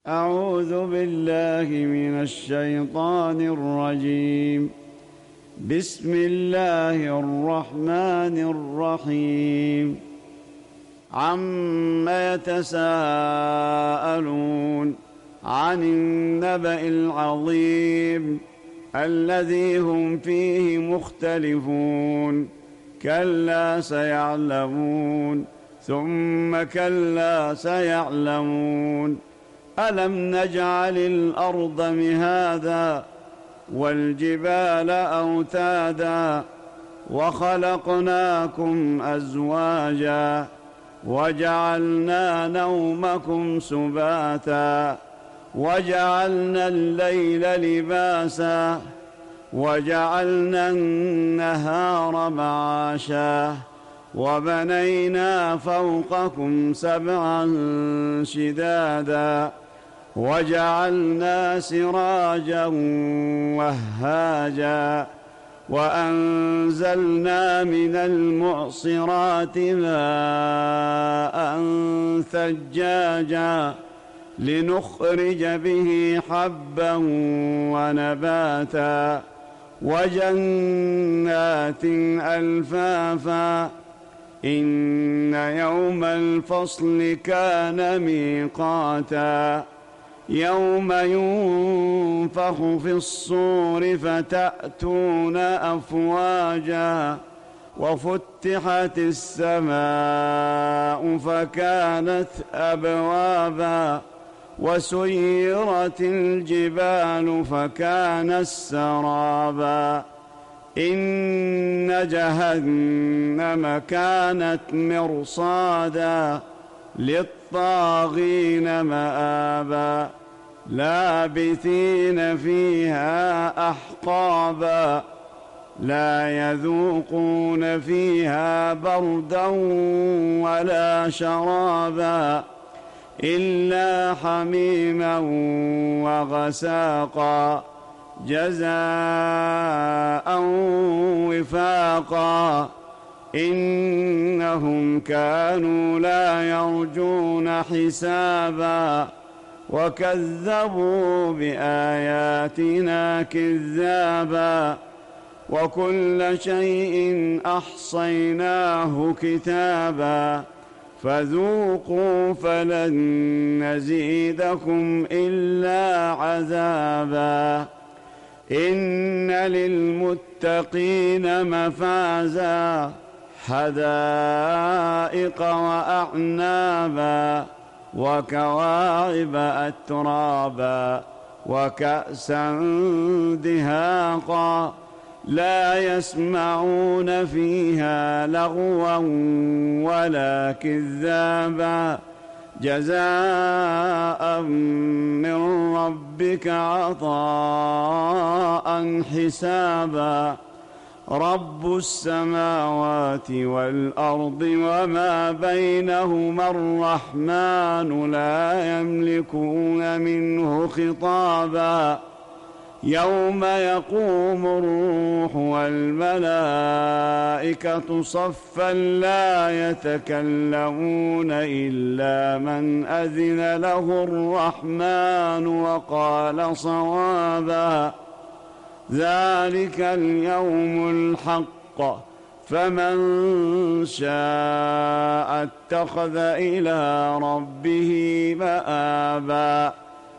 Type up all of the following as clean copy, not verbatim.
أعوذ بالله من الشيطان الرجيم. بسم الله الرحمن الرحيم. عم يتساءلون عن النبأ العظيم الذي هم فيه مختلفون. كلا سيعلمون ثم كلا سيعلمون. ألم نجعل الأرض مهادا والجبال أوتادا وخلقناكم أزواجا وجعلنا نومكم سباتا وجعلنا الليل لباسا وجعلنا النهار معاشا وبنينا فوقكم سبعا شدادا وجعلنا سراجا وهاجا وأنزلنا من المعصرات ماء ثجاجا لنخرج به حبا ونباتا وجنات ألفافا. إن يوم الفصل كان ميقاتا يوم ينفخ في الصور فتأتون أفواجا وفتحت السماء فكانت أبوابا وسيرت الجبال فكانت سرابا. إن جهنم كانت مرصادا للطاغين مآبا لابثين فيها أحقابا لا يذوقون فيها بردا ولا شرابا إلا حميما وغساقا جزاء وفاقا. إنهم كانوا لا يرجون حسابا وكذبوا بآياتنا كذابا وكل شيء أحصيناه كتابا فذوقوا فلن نزيدكم إلا عذابا. إن للمتقين مفازا حدائق وأعنابا وكواعب أترابا وكأسا دهاقا لا يسمعون فيها لغوا ولا كذابا جزاء من ربك عطاء حسابا. رب السماوات والأرض وما بينهما الرحمن لا يملكون منه خطابا. يوم يقوم الروح والملائكة صفا لا يتكلمون إلا من أذن له الرحمن وقال صوابا. ذلك اليوم الحق فمن شاء اتخذ إلى ربه مآبا.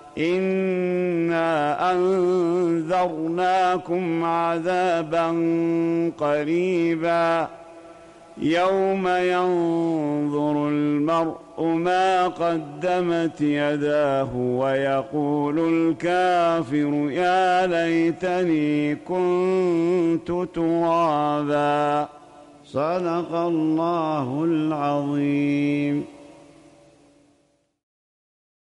إنا أنذرناكم عذابا قريبا يوم ينظر المرء ما قدمت يداه ويقول الكافر يا ليتني كنت ترابا. صدق الله العظيم.